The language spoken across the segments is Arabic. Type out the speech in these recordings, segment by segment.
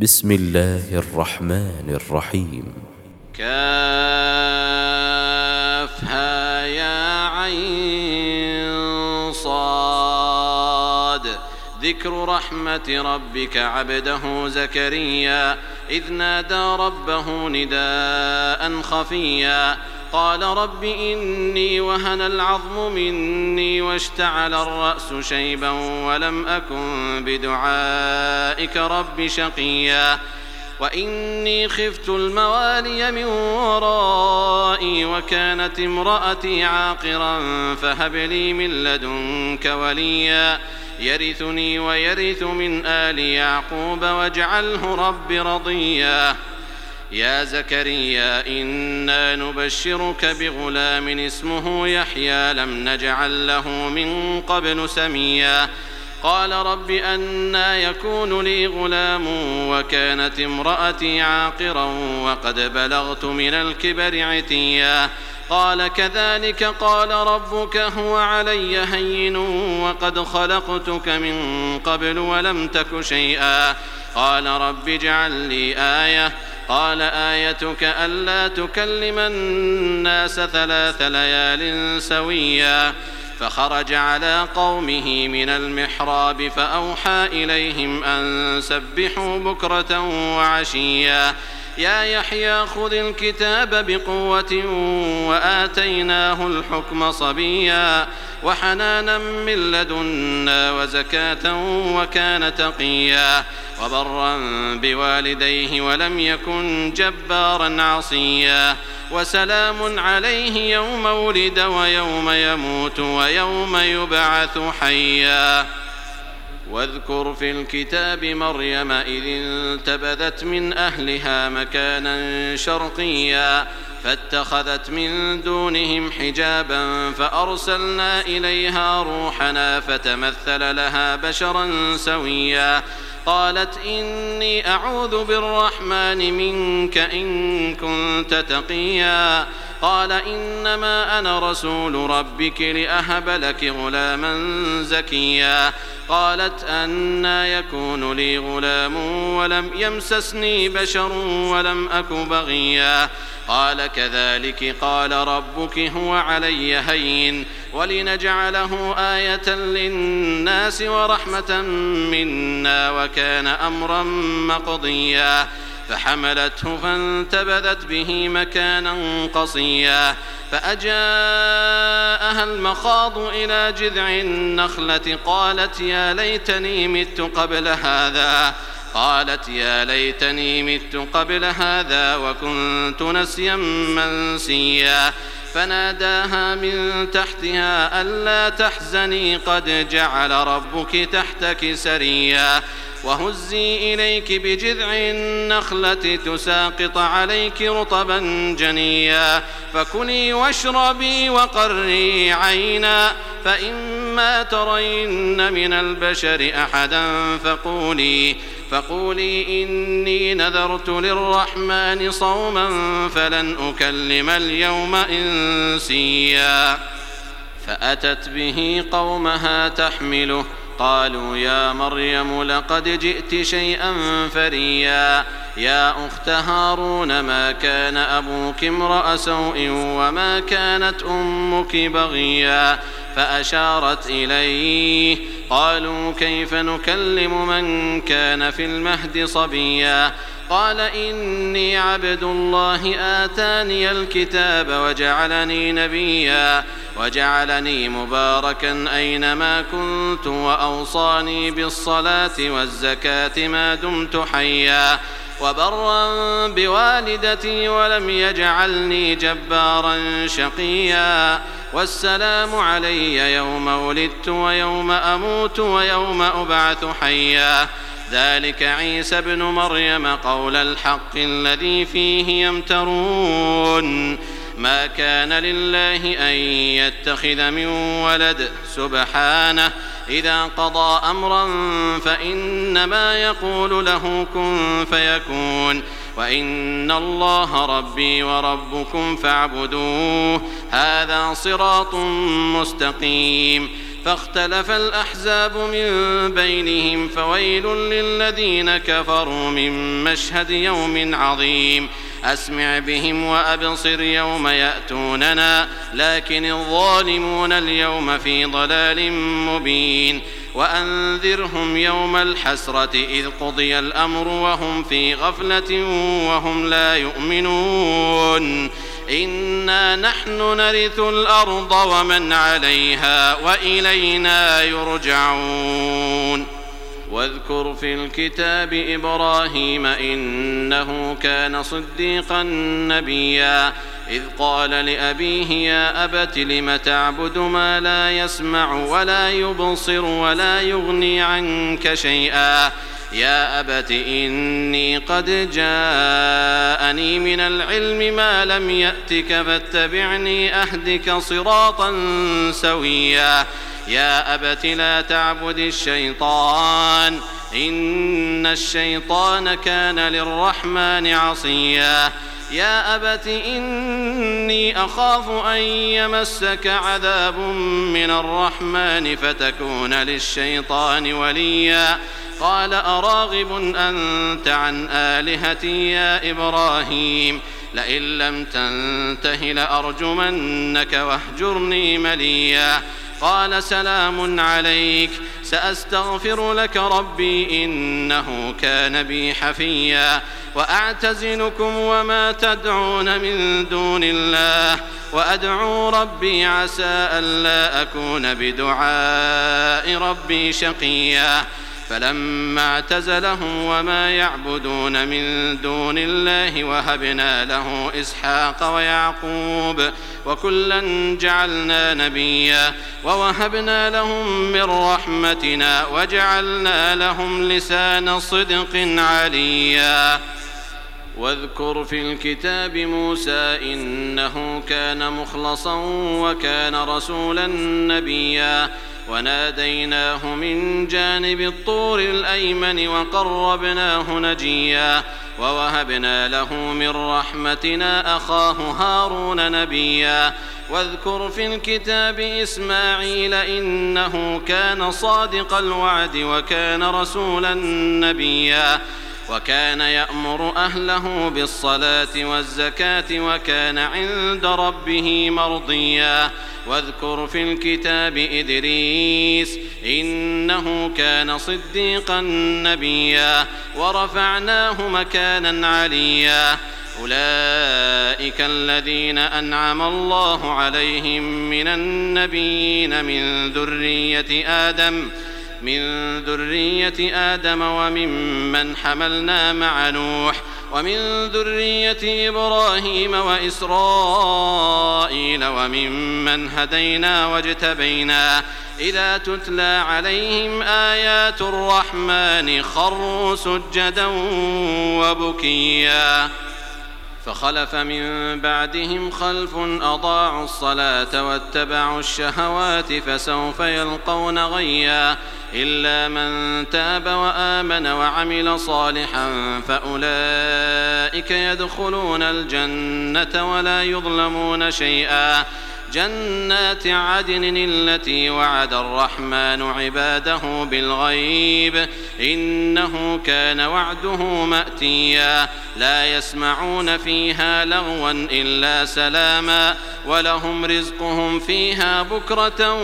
بسم الله الرحمن الرحيم. كافها يا عين صاد. ذكر رحمة ربك عبده زكريا إذ نادى ربه نداء خفيا قال رب إني وهن العظم مني واشتعل الرأس شيبا ولم أكن بدعائك رب شقيا وإني خفت الموالي من ورائي وكانت امرأتي عاقرا فهب لي من لدنك وليا يرثني ويرث من آل يعقوب واجعله رب رضيا يا زكريا إنا نبشرك بغلام اسمه يحيى لم نجعل له من قبل سميا قال رب أنى يكون لي غلام وكانت امرأتي عاقرا وقد بلغت من الكبر عتيا قال كذلك قال ربك هو علي هين وقد خلقتك من قبل ولم تك شيئا قال رب اجعل لي آية قال آيتك ألا تكلم الناس 3 ليال سويا فخرج على قومه من المحراب فأوحى إليهم أن سبحوا بكرة وعشيا يا يحيى خذ الكتاب بقوة وآتيناه الحكم صبيا وحنانا من لدنا وزكاة وكان تقيا وبرا بوالديه ولم يكن جبارا عصيا وسلام عليه يوم ولد ويوم يموت ويوم يبعث حيا واذكر في الكتاب مريم إذ انتبذت من أهلها مكانا شرقيا فاتخذت من دونهم حجابا فأرسلنا إليها روحنا فتمثل لها بشرا سويا قالت إني أعوذ بالرحمن منك إن كنت تقيا قال إنما أنا رسول ربك لأهب لك غلاما زكيا قالت أنى يكون لي غلام ولم يمسسني بشر ولم أك بغيا قال كذلك قال ربك هو علي هين ولنجعله آية للناس ورحمة منا وكان أمرا مقضيا فحملته فانتبذت به مكانا قصيا فأجاءها المخاض إلى جذع النخلة قالت يا ليتني مت قبل هذا وكنت نسيا منسيا فناداها من تحتها ألا تحزني قد جعل ربك تحتك سريا وهزي إليك بجذع النخلة تساقط عليك رطبا جنيا فكلي واشربي وقري عينا فإما ترين من البشر أحدا فقولي إني نذرت للرحمن صوما فلن أكلم اليوم إنسيا فأتت به قومها تحمله قالوا يا مريم لقد جئت شيئا فريا يا أخت هارون ما كان أبوك امرأ سوء وما كانت أمك بغيا فأشارت إليه قالوا كيف نكلم من كان في المهد صبيا قال إني عبد الله آتاني الكتاب وجعلني نبيا وجعلني مباركا أينما كنت وأوصاني بالصلاة والزكاة ما دمت حيا وبرا بوالدتي ولم يجعلني جبارا شقيا والسلام علي يوم ولدت ويوم أموت ويوم أبعث حيا ذلك عيسى ابن مريم قول الحق الذي فيه يمترون ما كان لله أن يتخذ من ولد سبحانه إذا قضى أمرا فإنما يقول له كن فيكون وإن الله ربي وربكم فاعبدوه هذا صراط مستقيم فاختلف الأحزاب من بينهم فويل للذين كفروا من مشهد يوم عظيم أسمع بهم وأبصر يوم يأتوننا لكن الظالمون اليوم في ضلال مبين وأنذرهم يوم الحسرة إذ قضي الأمر وهم في غفلة وهم لا يؤمنون إنا نحن نرث الأرض ومن عليها وإلينا يرجعون واذكر في الكتاب إبراهيم إنه كان صديقا نبيا إذ قال لأبيه يا أبت لم تعبد ما لا يسمع ولا يبصر ولا يغني عنك شيئا يا أبت إني قد جاءني من العلم ما لم يأتك فاتبعني أهدك صراطا سويا يا أبت لا تعبد الشيطان إن الشيطان كان للرحمن عصيا يا أبت إني أخاف أن يمسك عذاب من الرحمن فتكون للشيطان وليا قال أراغب أنت عن آلهتي يا إبراهيم لئن لم تنته لأرجمنك واهجرني مليا قال سلام عليك سأستغفر لك ربي إنه كان بي حفيا وأعتزلكم وما تدعون من دون الله وأدعو ربي عسى ألا أكون بدعاء ربي شقيا فلما اعتزلهم وما يعبدون من دون الله وهبنا له إسحاق ويعقوب وكلا جعلنا نبيا ووهبنا لهم من رحمتنا وجعلنا لهم لسان صدق عليا واذكر في الكتاب موسى إنه كان مخلصا وكان رسولا نبيا وناديناه من جانب الطور الأيمن وقربناه نجيا ووهبنا له من رحمتنا أخاه هارون نبيا واذكر في الكتاب إسماعيل إنه كان صادق الوعد وكان رسولا نبيا وكان يأمر أهله بالصلاة والزكاة وكان عند ربه مرضيا واذكر في الكتاب إدريس إنه كان صديقا نبيا ورفعناه مكانا عليا أولئك الذين أنعم الله عليهم من النبيين من ذرية آدم وممن حملنا مع نوح ومن ذرية إبراهيم وإسرائيل وممن هدينا واجتبينا إذا تتلى عليهم آيات الرحمن خروا سجدا وبكيا فخلف من بعدهم خلف أضاعوا الصلاة واتبعوا الشهوات فسوف يلقون غيا إلا من تاب وآمن وعمل صالحا فأولئك يدخلون الجنة ولا يظلمون شيئا جنات عدن التي وعد الرحمن عباده بالغيب إنه كان وعده مأتيا لا يسمعون فيها لغوا إلا سلاما ولهم رزقهم فيها بكرة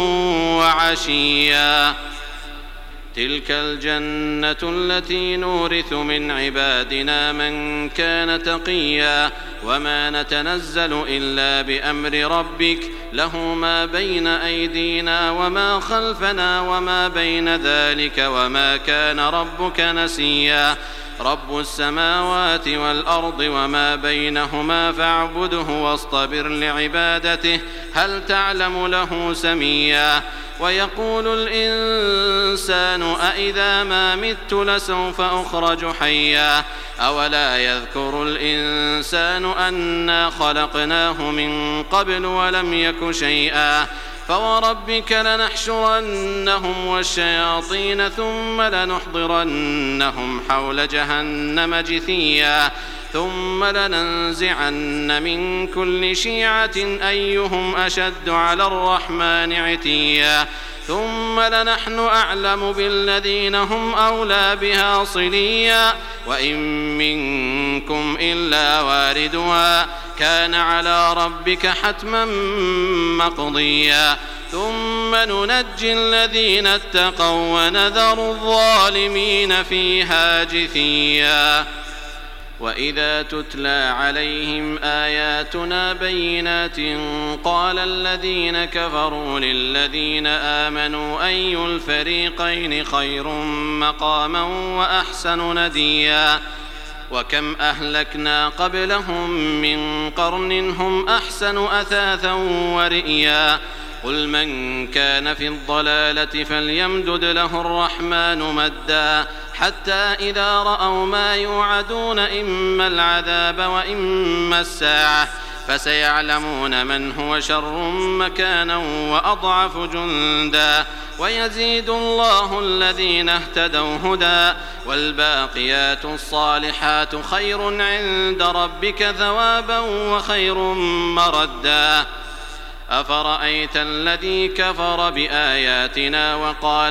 وعشيا تلك الجنة التي نورث من عبادنا من كان تقيا وما نتنزل إلا بأمر ربك له ما بين أيدينا وما خلفنا وما بين ذلك وما كان ربك نسيا رب السماوات والأرض وما بينهما فاعبده واصطبر لعبادته هل تعلم له سميا ويقول الإنسان أإذا ما مت لسوف أخرج حيا أولا يذكر الإنسان أنا خلقناه من قبل ولم يك شيئا فوربك لنحشرنهم والشياطين ثم لنحضرنهم حول جهنم جثيا ثم لننزعن من كل شيعة أيهم أشد على الرحمن عتيا ثم لنحن أعلم بالذين هم أولى بها صليا وإن منكم إلا واردها كان على ربك حتما مقضيا ثم ننجي الذين اتقوا ونذر الظالمين فيها جثيا وإذا تتلى عليهم آياتنا بينات قال الذين كفروا للذين آمنوا أي الفريقين خير مقاما وأحسن نديا وكم أهلكنا قبلهم من قرن هم أحسن أثاثا ورئيا قل من كان في الضلالة فليمدد له الرحمن مدا حتى إذا رأوا ما يوعدون إما العذاب وإما الساعة فسيعلمون من هو شر مكانا وأضعف جندا ويزيد الله الذين اهتدوا هدى والباقيات الصالحات خير عند ربك ثوابا وخير مردا أفرأيت الذي كفر بآياتنا وقال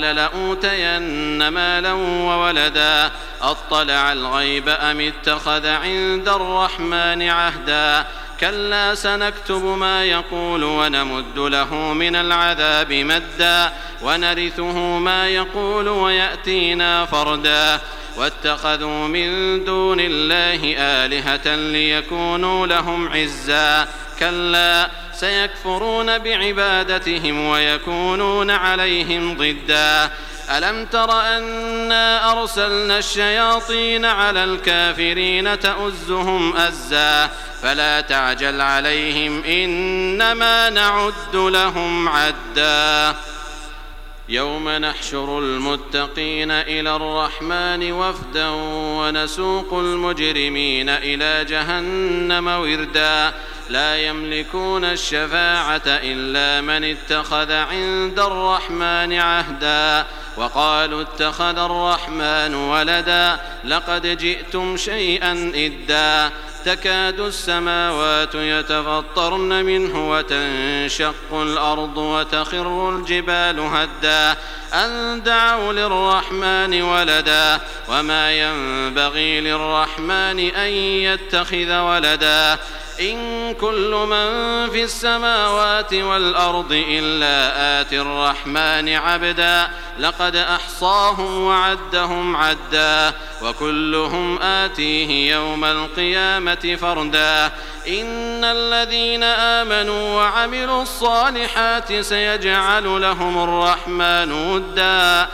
لأوتين مالا وولدا أطلع الغيب أم اتخذ عند الرحمن عهدا كلا سنكتب ما يقول ونمد له من العذاب مدا ونرثه ما يقول ويأتينا فردا واتخذوا من دون الله آلهة ليكونوا لهم عزا كلا سيكفرون بعبادتهم ويكونون عليهم ضدا ألم تر أنا أرسلنا الشياطين على الكافرين تؤزهم أزا فلا تعجل عليهم إنما نعد لهم عدا يوم نحشر المتقين إلى الرحمن وفدا ونسوق المجرمين إلى جهنم وردا لا يملكون الشفاعة إلا من اتخذ عند الرحمن عهدا وقالوا اتخذ الرحمن ولدا لقد جئتم شيئا إدا تكاد السماوات يتفطرن منه وتنشق الأرض وتخر الجبال هدا أن دعوا للرحمن ولدا وما ينبغي للرحمن أن يتخذ ولدا إن كل من في السماوات والأرض إلا آتي الرحمن عبدا لقد أحصاهم وعدهم عدا وكلهم آتيه يوم القيامة فردا إن الذين آمنوا وعملوا الصالحات سيجعل لهم الرحمن ودا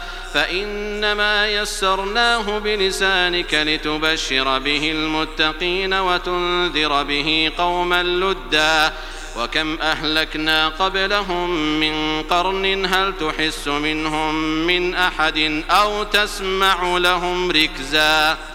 فإنما يسرناه بلسانك لتبشر به المتقين وتنذر به قوما لدا وكم أهلكنا قبلهم من قرن هل تحس منهم من أحد أو تسمع لهم ركزا